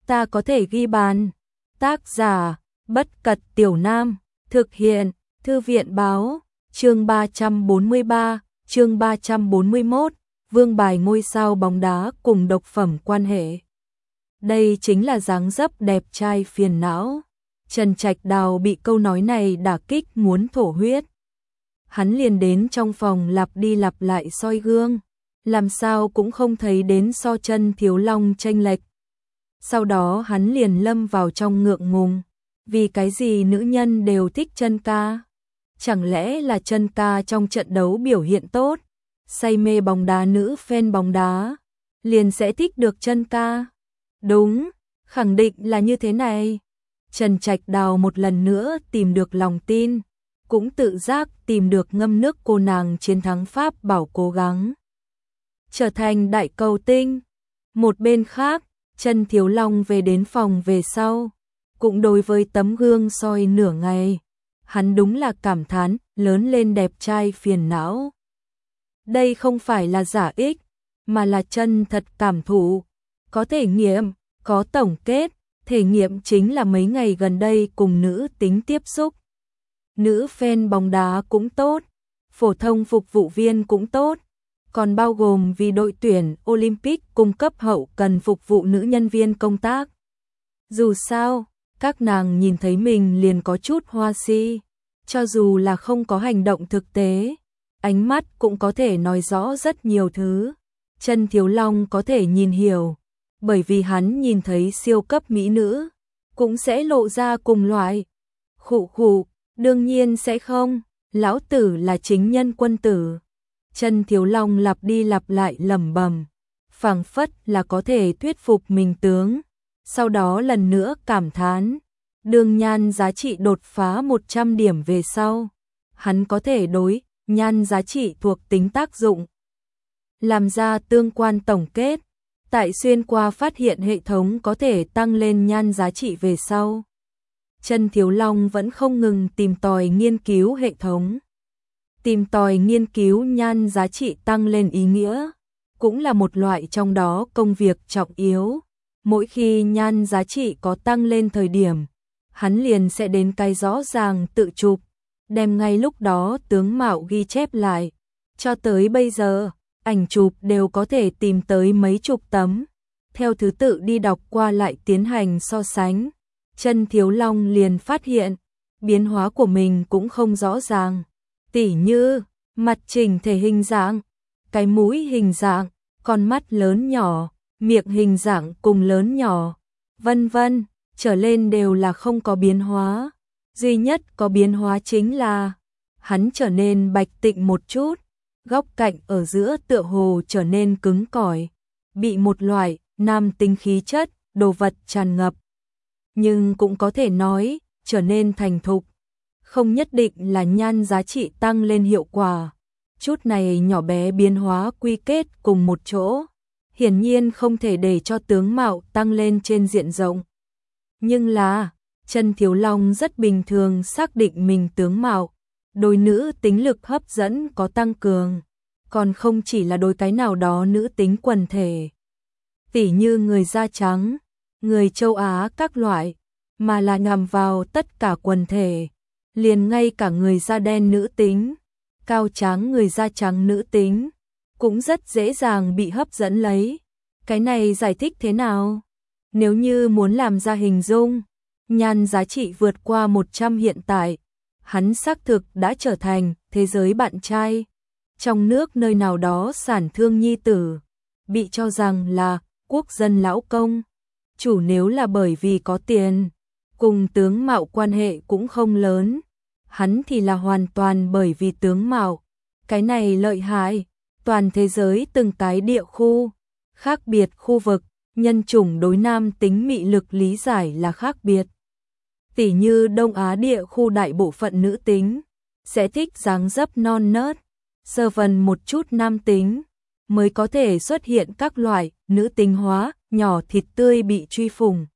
ta có thể ghi bàn. Tác giả, Bất Cật Tiểu Nam, thực hiện, Thư viện báo, chương 343, chương 341, vương bài ngôi sao bóng đá cùng độc phẩm quan hệ. Đây chính là dáng dấp đẹp trai phiền não. Trần Trạch Đào bị câu nói này đả kích muốn thổ huyết. Hắn liền đến trong phòng lặp đi lặp lại soi gương, làm sao cũng không thấy đến so chân Thiếu Long chênh lệch. Sau đó hắn liền lâm vào trong ngượng ngùng, vì cái gì nữ nhân đều thích chân ca? Chẳng lẽ là chân ca trong trận đấu biểu hiện tốt, say mê bóng đá nữ fan bóng đá, liền sẽ thích được chân ca? Đúng, khẳng định là như thế này. Trần Trạch Đào một lần nữa tìm được lòng tin, cũng tự giác tìm được ngâm nước cô nàng chiến thắng Pháp bảo cố gắng trở thành đại cầu tinh. Một bên khác, Chân Thiếu Long về đến phòng về sau, cũng đối với tấm gương soi nửa ngày, hắn đúng là cảm thán, lớn lên đẹp trai phiền não. Đây không phải là giả ích, mà là chân thật cảm thụ, có thể nghiệm, có tổng kết. Thể nghiệm chính là mấy ngày gần đây cùng nữ tính tiếp xúc. Nữ fan bóng đá cũng tốt, phổ thông phục vụ viên cũng tốt, còn bao gồm vì đội tuyển Olympic cung cấp hậu cần phục vụ nữ nhân viên công tác. Dù sao, các nàng nhìn thấy mình liền có chút hoa si, cho dù là không có hành động thực tế, ánh mắt cũng có thể nói rõ rất nhiều thứ. Chân Thiếu Long có thể nhìn hiểu, bởi vì hắn nhìn thấy siêu cấp mỹ nữ, cũng sẽ lộ ra cùng loại. Khụ khụ, đương nhiên sẽ không, lão tử là chính nhân quân tử. Chân Thiếu Long lặp đi lặp lại lẩm bẩm, phảng phất là có thể thuyết phục mình tướng. Sau đó lần nữa cảm thán, đường nhan giá trị đột phá 100 điểm về sau, hắn có thể đối nhan giá trị thuộc tính tác dụng, làm ra tương quan tổng kết. Tại xuyên qua phát hiện hệ thống có thể tăng lên nhan giá trị về sau, Chân Thiếu Long vẫn không ngừng tìm tòi nghiên cứu hệ thống. Tìm tòi nghiên cứu nhan giá trị tăng lên ý nghĩa, cũng là một loại trong đó công việc trọng yếu. Mỗi khi nhan giá trị có tăng lên thời điểm, hắn liền sẽ đến cái rõ ràng tự chụp, đem ngay lúc đó tướng mạo ghi chép lại. Cho tới bây giờ, ảnh chụp đều có thể tìm tới mấy chục tấm, theo thứ tự đi đọc qua lại tiến hành so sánh. Chân Thiếu Long liền phát hiện, biến hóa của mình cũng không rõ ràng. Tỉ như, mặt chỉnh thể hình dạng, cái mũi hình dạng, con mắt lớn nhỏ, miệng hình dạng cùng lớn nhỏ, vân vân, trở lên đều là không có biến hóa. Duy nhất có biến hóa chính là, hắn trở nên bạch tịnh một chút, góc cạnh ở giữa tựa hồ trở nên cứng cỏi, bị một loại nam tính khí chất, đồ vật tràn ngập. Nhưng cũng có thể nói, trở nên thành thục. Không nhất định là nhan giá trị tăng lên hiệu quả. Chút này nhỏ bé biến hóa quy kết cùng một chỗ, hiển nhiên không thể để cho tướng mạo tăng lên trên diện rộng. Nhưng là, Chân Thiếu Long rất bình thường xác định mình tướng mạo, đối nữ tính lực hấp dẫn có tăng cường, còn không chỉ là đối cái nào đó nữ tính quần thể, tỉ như người da trắng, người châu Á các loại, mà là nhằm vào tất cả quần thể, liền ngay cả người da đen nữ tính, cao tráng người da trắng nữ tính, cũng rất dễ dàng bị hấp dẫn lấy. Cái này giải thích thế nào? Nếu như muốn làm ra hình dung, nhan giá trị vượt qua 100 hiện tại, hắn xác thực đã trở thành thế giới bạn trai. Trong nước nơi nào đó sản thương nhi tử, bị cho rằng là quốc dân lão công. Chủ nếu là bởi vì có tiền, cùng tướng mạo quan hệ cũng không lớn. Hắn thì là hoàn toàn bởi vì tướng mạo. Cái này lợi hại, toàn thế giới từng cái địa khu, khác biệt khu vực, nhân chủng đối nam tính mị lực lý giải là khác biệt. Tỉ như Đông Á địa khu đại bộ phận nữ tính, sẽ thích dáng dấp non nớt, sơ vần một chút nam tính, mới có thể xuất hiện các loại nữ tính hóa, nhỏ thịt tươi bị truy phủng.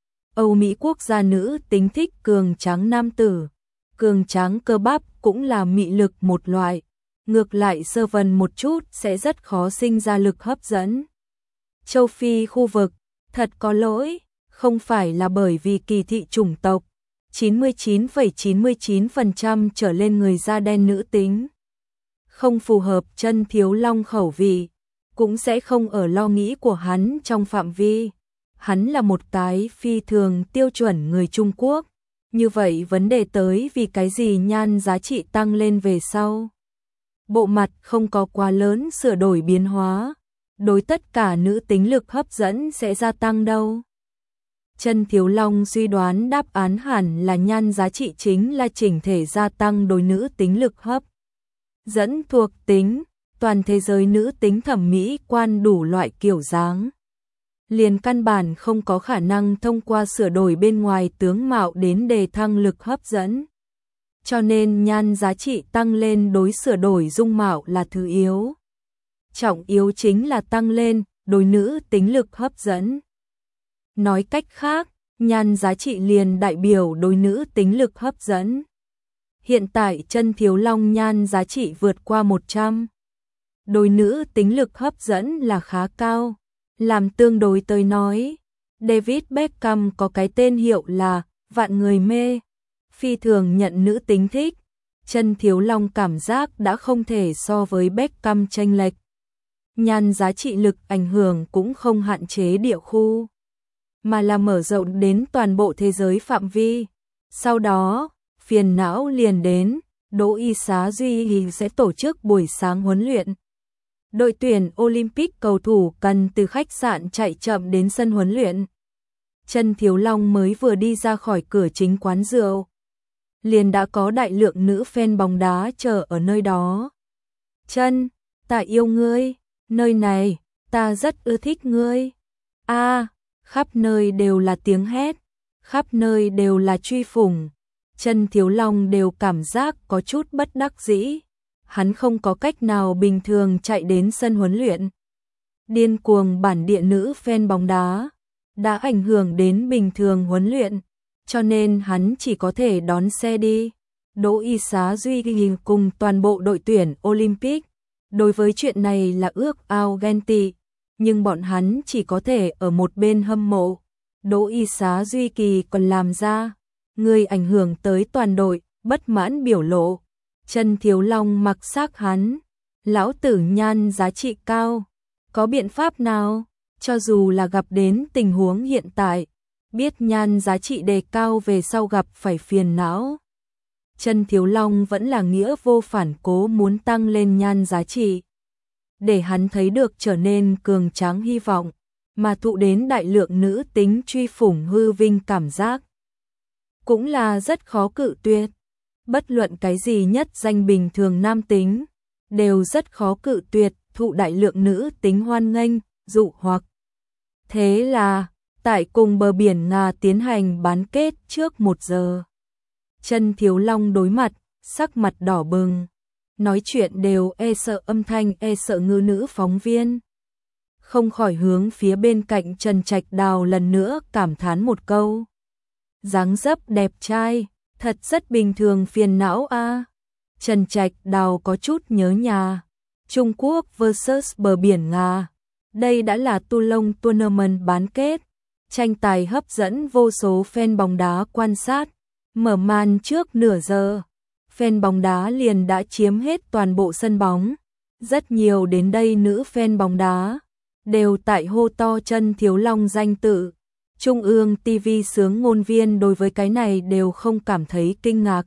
Âu Mỹ quốc gia nữ tính thích cường tráng nam tử, cường tráng cơ bắp cũng là mị lực một loại, ngược lại sơ vần một chút sẽ rất khó sinh ra lực hấp dẫn. Châu Phi khu vực, thật có lỗi, không phải là bởi vì kỳ thị chủng tộc, 99,99% trở lên người da đen nữ tính không phù hợp Chân Thiếu Long khẩu vị, cũng sẽ không ở lo nghĩ của hắn trong phạm vi. Hắn là một cái phi thường tiêu chuẩn người Trung Quốc. Như vậy vấn đề tới vì cái gì nhan giá trị tăng lên về sau. Bộ mặt không có quá lớn sửa đổi biến hóa, đối tất cả nữ tính lực hấp dẫn sẽ gia tăng đâu. Chân Thiếu Long suy đoán đáp án hẳn là nhan giá trị chính là chỉnh thể gia tăng đối nữ tính lực hấp dẫn thuộc tính, toàn thế giới nữ tính thẩm mỹ quan đủ loại kiểu dáng. Liền căn bản không có khả năng thông qua sửa đổi bên ngoài tướng mạo đến đề thăng lực hấp dẫn. Cho nên nhan giá trị tăng lên đối sửa đổi dung mạo là thứ yếu. Trọng yếu chính là tăng lên đối nữ tính lực hấp dẫn. Nói cách khác, nhan giá trị liền đại biểu đối nữ tính lực hấp dẫn. Hiện tại Chân Thiếu Long nhan giá trị vượt qua 100. Đối nữ tính lực hấp dẫn là khá cao. Làm tương đối tới nói, David Beckham có cái tên hiệu là vạn người mê, phi thường nhận nữ tính thích. Chân Thiếu Long cảm giác đã không thể so với Beckham chênh lệch. Nhan giá trị lực ảnh hưởng cũng không hạn chế địa khu, mà là mở rộng đến toàn bộ thế giới phạm vi. Sau đó, phiền não liền đến, Đỗ Y Xá Duy Hì sẽ tổ chức buổi sáng huấn luyện. Đội tuyển Olympic cầu thủ cần từ khách sạn chạy chậm đến sân huấn luyện. Chân Thiếu Long mới vừa đi ra khỏi cửa chính quán rượu, liền đã có đại lượng nữ fan bóng đá chờ ở nơi đó. Chân, ta yêu ngươi, nơi này, ta rất ưa thích ngươi. Khắp nơi đều là tiếng hét, khắp nơi đều là truy phủng. Chân Thiếu Long đều cảm giác có chút bất đắc dĩ. Hắn không có cách nào bình thường chạy đến sân huấn luyện. Điên cuồng bản địa nữ fan bóng đá đã ảnh hưởng đến bình thường huấn luyện, cho nên hắn chỉ có thể đón xe đi. Đỗ Y Xá Duy Hì cùng toàn bộ đội tuyển Olympic đối với chuyện này là ước ao ghen tị, nhưng bọn hắn chỉ có thể ở một bên hâm mộ. Đỗ Y Xá Duy Kỳ còn làm ra người ảnh hưởng tới toàn đội, bất mãn biểu lộ. Chân Thiếu Long mặc xác hắn, lão tử nhan giá trị cao, có biện pháp nào? Cho dù là gặp đến tình huống hiện tại, biết nhan giá trị đề cao về sau gặp phải phiền não. Chân Thiếu Long vẫn là nghĩa vô phản cố muốn tăng lên nhan giá trị, để hắn thấy được trở nên cường tráng hy vọng, mà thụ đến đại lượng nữ tính truy phủng hư vinh cảm giác. Cũng là rất khó cự tuyệt. Bất luận cái gì nhất danh bình thường nam tính, đều rất khó cự tuyệt thụ đại lượng nữ tính hoan nghênh, dụ hoặc. Thế là, tại cùng bờ biển Nga tiến hành bán kết trước 1 giờ. Chân Thiếu Long đối mặt, sắc mặt đỏ bừng, nói chuyện đều e sợ âm thanh e sợ ngữ nữ phóng viên. Không khỏi hướng phía bên cạnh Trần Trạch Đào lần nữa cảm thán một câu. Dáng dấp đẹp trai, thật rất bình thường phiền não a. Trần Trạch Đào có chút nhớ nhà. Trung Quốc vs bờ biển Nga. Đây đã là Toulon Tournament bán kết. Tranh tài hấp dẫn vô số fan bóng đá quan sát. Mở màn trước nửa giờ, fan bóng đá liền đã chiếm hết toàn bộ sân bóng. Rất nhiều đến đây nữ fan bóng đá đều tại hô to Chân Thiếu Long danh tự. Trung ương TV xướng ngôn viên đối với cái này đều không cảm thấy kinh ngạc.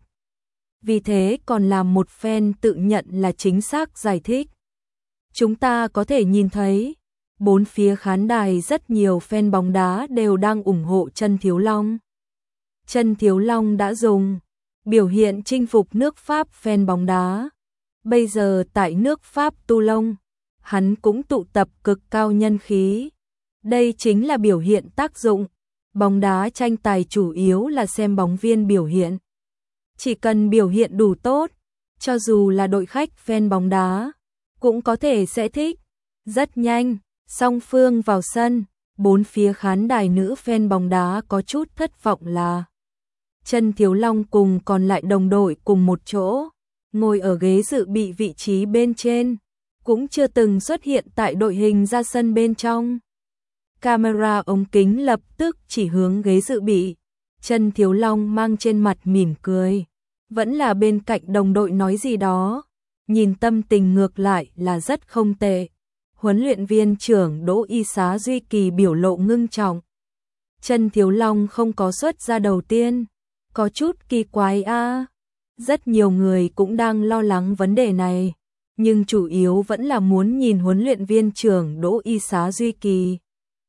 Vì thế còn làm một fan tự nhận là chính xác giải thích. Chúng ta có thể nhìn thấy, bốn phía khán đài rất nhiều fan bóng đá đều đang ủng hộ Chân Thiếu Long. Chân Thiếu Long đã dùng biểu hiện chinh phục nước Pháp fan bóng đá. Bây giờ tại nước Pháp Toulon, hắn cũng tụ tập cực cao nhân khí. Đây chính là biểu hiện tác dụng. Bóng đá tranh tài chủ yếu là xem bóng viên biểu hiện. Chỉ cần biểu hiện đủ tốt, cho dù là đội khách fan bóng đá, cũng có thể sẽ thích. Rất nhanh, song phương vào sân, bốn phía khán đài nữ fan bóng đá có chút thất vọng là Chân Thiếu Long cùng còn lại đồng đội cùng một chỗ, ngồi ở ghế dự bị vị trí bên trên, cũng chưa từng xuất hiện tại đội hình ra sân bên trong. Camera ống kính lập tức chỉ hướng ghế dự bị. Trần Thiếu Long mang trên mặt mỉm cười. Vẫn là bên cạnh đồng đội nói gì đó. Nhìn tâm tình ngược lại là rất không tệ. Huấn luyện viên trưởng Đỗ Y Xá Duy Kỳ biểu lộ ngưng trọng. Trần Thiếu Long không có xuất ra đầu tiên. Có chút kỳ quái a. Rất nhiều người cũng đang lo lắng vấn đề này. Nhưng chủ yếu vẫn là muốn nhìn huấn luyện viên trưởng Đỗ Y Xá Duy Kỳ.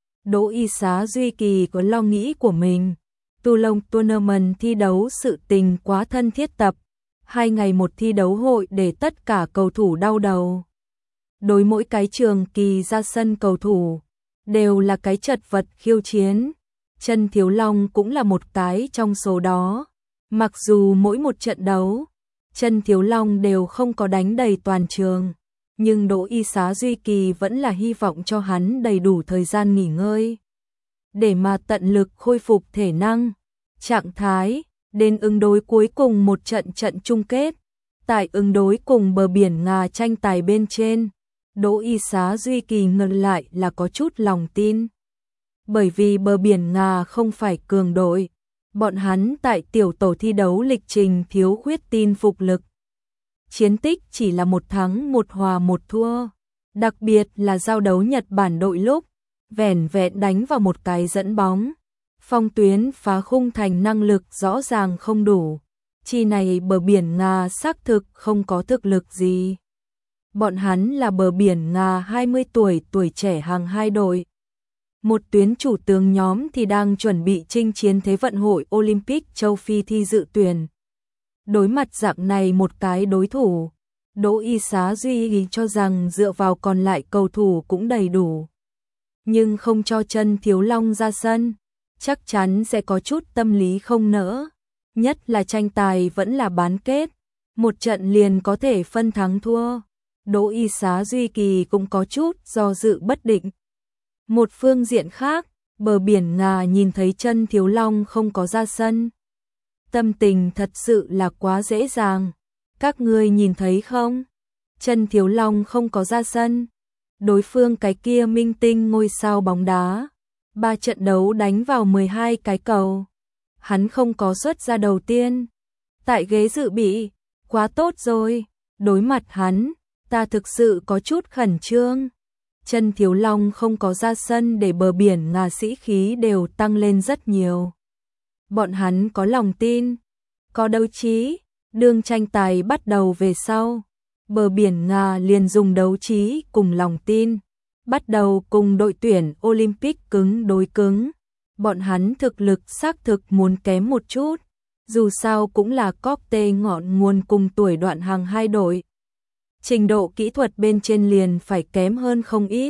Đỗ Y Xá Duy Kỳ có lo nghĩ của mình. Toulon Tournament thi đấu sự tình quá thân thiết tập. 2 ngày một thi đấu hội để tất cả cầu thủ đau đầu. Đối mỗi cái trường kỳ ra sân cầu thủ, đều là cái chật vật khiêu chiến. Trần Thiếu Long cũng là một cái trong số đó. Mặc dù mỗi một trận đấu, Trần Thiếu Long đều không có đánh đầy toàn trường. Nhưng Đỗ Y Xá Duy Kỳ vẫn là hy vọng cho hắn đầy đủ thời gian nghỉ ngơi. Để mà tận lực khôi phục thể năng, trạng thái, đến ứng đối cuối cùng một trận chung kết. Tại ứng đối cùng bờ biển Nga tranh tài bên trên, Đỗ Y Xá Duy Kỳ ngược lại là có chút lòng tin. Bởi vì bờ biển Nga không phải cường đội, bọn hắn tại tiểu tổ thi đấu lịch trình thiếu khuyết tin phục lực. Chiến tích chỉ là 1 thắng 1 hòa 1 thua, đặc biệt là giao đấu Nhật Bản đội lúc, vẻn vẹn đánh vào một cái dẫn bóng. Phong tuyến phá khung thành năng lực rõ ràng không đủ, chi này bờ biển Nga xác thực không có thực lực gì. Bọn hắn là bờ biển Nga 20 tuổi trẻ hàng 2 đội. Một tuyến chủ tướng nhóm thì đang chuẩn bị chinh chiến Thế vận hội Olympic châu Phi thi dự tuyển. Đối mặt dạng này một cái đối thủ, Đỗ Y Xá Duy Kỳ cho rằng dựa vào còn lại cầu thủ cũng đầy đủ. Nhưng không cho Trần Thiếu Long ra sân, chắc chắn sẽ có chút tâm lý không nỡ. Nhất là tranh tài vẫn là bán kết, một trận liền có thể phân thắng thua. Đỗ Y Xá Duy Kỳ cũng có chút do dự bất định. Một phương diện khác, bờ biển Nga nhìn thấy Trần Thiếu Long không có ra sân. Tâm tình thật sự là quá dễ dàng. Các ngươi nhìn thấy không? Trần Thiếu Long không có ra sân. Đối phương cái kia minh tinh ngôi sao bóng đá. 3 trận đấu đánh vào 12 cái cầu. Hắn không có xuất ra đầu tiên. Tại ghế dự bị, quá tốt rồi. Đối mặt hắn, ta thực sự có chút khẩn trương. Trần Thiếu Long không có ra sân để bờ biển Nga sĩ khí đều tăng lên rất nhiều. Bọn hắn có lòng tin, có đấu trí, đương tranh tài bắt đầu về sau. Bờ biển Nga liền dùng đấu trí cùng lòng tin, bắt đầu cùng đội tuyển Olympic cứng đối cứng. Bọn hắn thực lực xác thực muốn kém một chút, dù sao cũng là cocktail ngọn nguồn cùng tuổi đoạn hàng 2 đội. Trình độ kỹ thuật bên trên liền phải kém hơn không ít.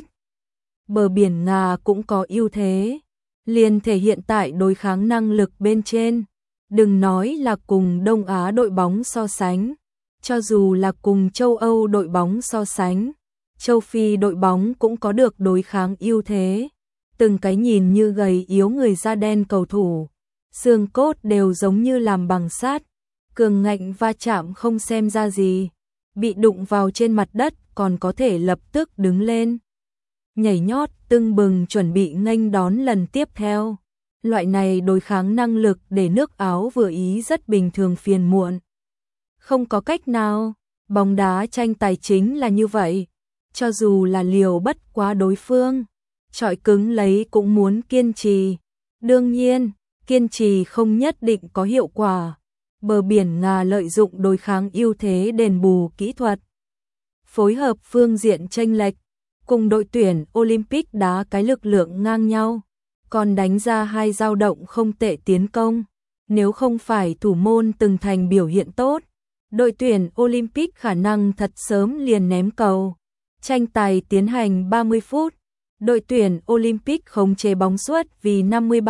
Bờ biển Nga cũng có ưu thế, liền thể hiện tại đối kháng năng lực bên trên. Đừng nói là cùng Đông Á đội bóng so sánh, cho dù là cùng châu Âu đội bóng so sánh, châu Phi đội bóng cũng có được đối kháng ưu thế. Từng cái nhìn như gầy yếu người da đen cầu thủ, xương cốt đều giống như làm bằng sắt, cường ngạnh va chạm không xem ra gì. Bị đụng vào trên mặt đất còn có thể lập tức đứng lên, nhảy nhót tưng bừng chuẩn bị nghênh đón lần tiếp theo. Loại này đối kháng năng lực để nước Áo vừa Ý rất bình thường phiền muộn. Không có cách nào, bóng đá tranh tài chính là như vậy. Cho dù là liều bất quá đối phương, chọi cứng lấy cũng muốn kiên trì. Đương nhiên, kiên trì không nhất định có hiệu quả. Bờ biển Nga lợi dụng đối kháng ưu thế đền bù kỹ thuật, phối hợp phương diện chênh lệch, cùng đội tuyển Olympic đá cái lực lượng ngang nhau, còn đánh ra 2 dao động không tệ tiến công. Nếu không phải thủ môn từng thành biểu hiện tốt, đội tuyển Olympic khả năng thật sớm liền ném cầu. Tranh tài tiến hành 30 phút, đội tuyển Olympic khống chế bóng suất vì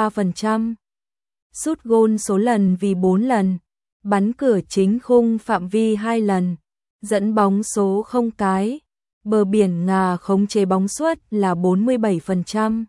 53%, sút gôn số lần vì 4 lần, bắn cửa chính khung phạm vi 2 lần, dẫn bóng số 0 cái. Bờ biển Nga khống chế bóng suất là 47%,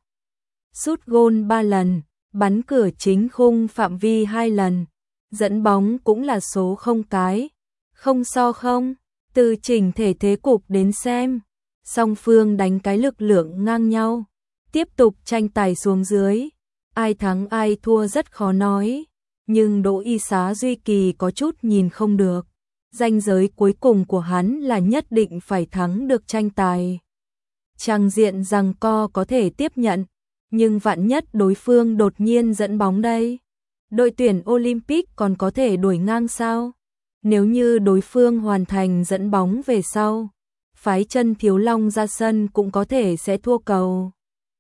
sút gôn 3 lần, bắn cửa chính khung phạm vi 2 lần, dẫn bóng cũng là số 0 cái. Không so không, từ chỉnh thể thế cục đến xem, song phương đánh cái lực lượng ngang nhau. Tiếp tục tranh tài xuống dưới, ai thắng ai thua rất khó nói, nhưng Đỗ Y Xá Duy Kỳ có chút nhìn không được. Ranh giới cuối cùng của hắn là nhất định phải thắng được tranh tài. Trang diện giằng co có thể tiếp nhận, nhưng vạn nhất đối phương đột nhiên dẫn bóng đây. Đội tuyển Olympic còn có thể đuổi ngang sao? Nếu như đối phương hoàn thành dẫn bóng về sau, phái Chân Thiếu Long ra sân cũng có thể sẽ thua cầu.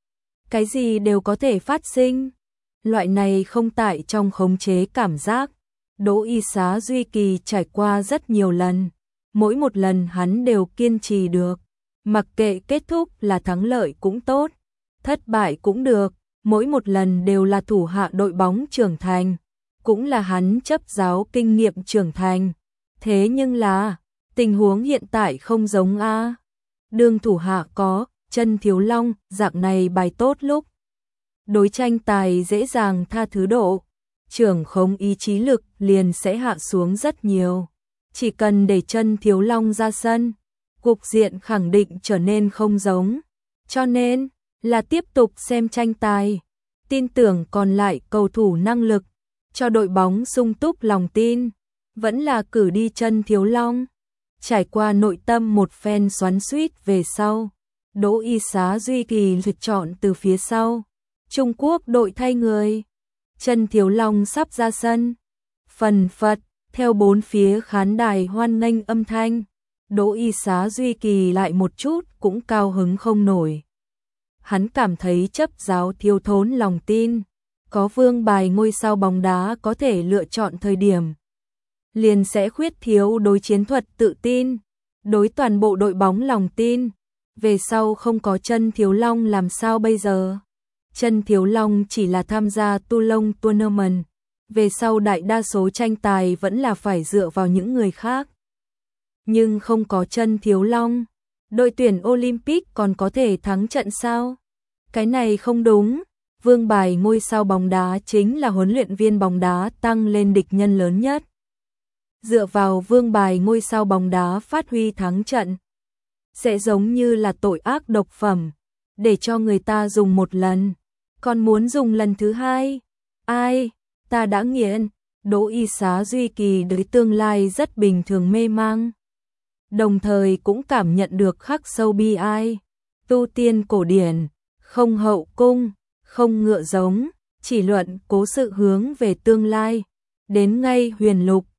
Cái gì đều có thể phát sinh. Loại này không tại trong khống chế cảm giác. Đỗ Y Xá Duy Kỳ trải qua rất nhiều lần. Mỗi một lần hắn đều kiên trì được. Mặc kệ kết thúc là thắng lợi cũng tốt, thất bại cũng được. Mỗi một lần đều là thủ hạ đội bóng trưởng thành. Cũng là hắn chấp giáo kinh nghiệm trưởng thành. Thế nhưng là, tình huống hiện tại không giống a. Đương thủ hạ có Chân Thiếu Long, dạng này bài tốt lúc đối tranh tài dễ dàng tha thứ độ, trưởng khống ý chí lực liền sẽ hạ xuống rất nhiều. Chỉ cần để Chân Thiếu Long ra sân, cục diện khẳng định trở nên không giống. Cho nên, là tiếp tục xem tranh tài, tin tưởng còn lại cầu thủ năng lực, cho đội bóng sung túc lòng tin, vẫn là cử đi Chân Thiếu Long. Trải qua nội tâm một phen xoắn xuýt về sau, Đỗ Y Xá Duy Kỳ lựa chọn từ phía sau. Trung Quốc đội thay người. Chân Thiếu Long sắp ra sân. Phần phật, theo bốn phía khán đài hoan nghênh âm thanh. Đỗ Y Xá Duy Kỳ lại một chút cũng cao hứng không nổi. Hắn cảm thấy chấp giáo thiếu thốn lòng tin. Có vương bài ngôi sao bóng đá có thể lựa chọn thời điểm, liền sẽ khuyết thiếu đối chiến thuật tự tin, đối toàn bộ đội bóng lòng tin. Về sau không có Chân Thiếu Long làm sao bây giờ? Chân Thiếu Long chỉ là tham gia Toulon Tournament, về sau đại đa số tranh tài vẫn là phải dựa vào những người khác. Nhưng không có Chân Thiếu Long, đội tuyển Olympic còn có thể thắng trận sao? Cái này không đúng. Vương bài ngôi sao bóng đá chính là huấn luyện viên bóng đá tăng lên địch nhân lớn nhất. Dựa vào vương bài ngôi sao bóng đá phát huy thắng trận, sẽ giống như là tội ác độc phẩm, để cho người ta dùng một lần, còn muốn dùng lần thứ hai. Ai, ta đã nghiện. Đỗ Y Xá Duy Kỳ đối tương lai rất bình thường mê mang, đồng thời cũng cảm nhận được khắc sâu bi ai. Tu tiên cổ điển, không hậu cung, không ngựa giống, chỉ luận cố sự hướng về tương lai. Đến ngay huyền lục,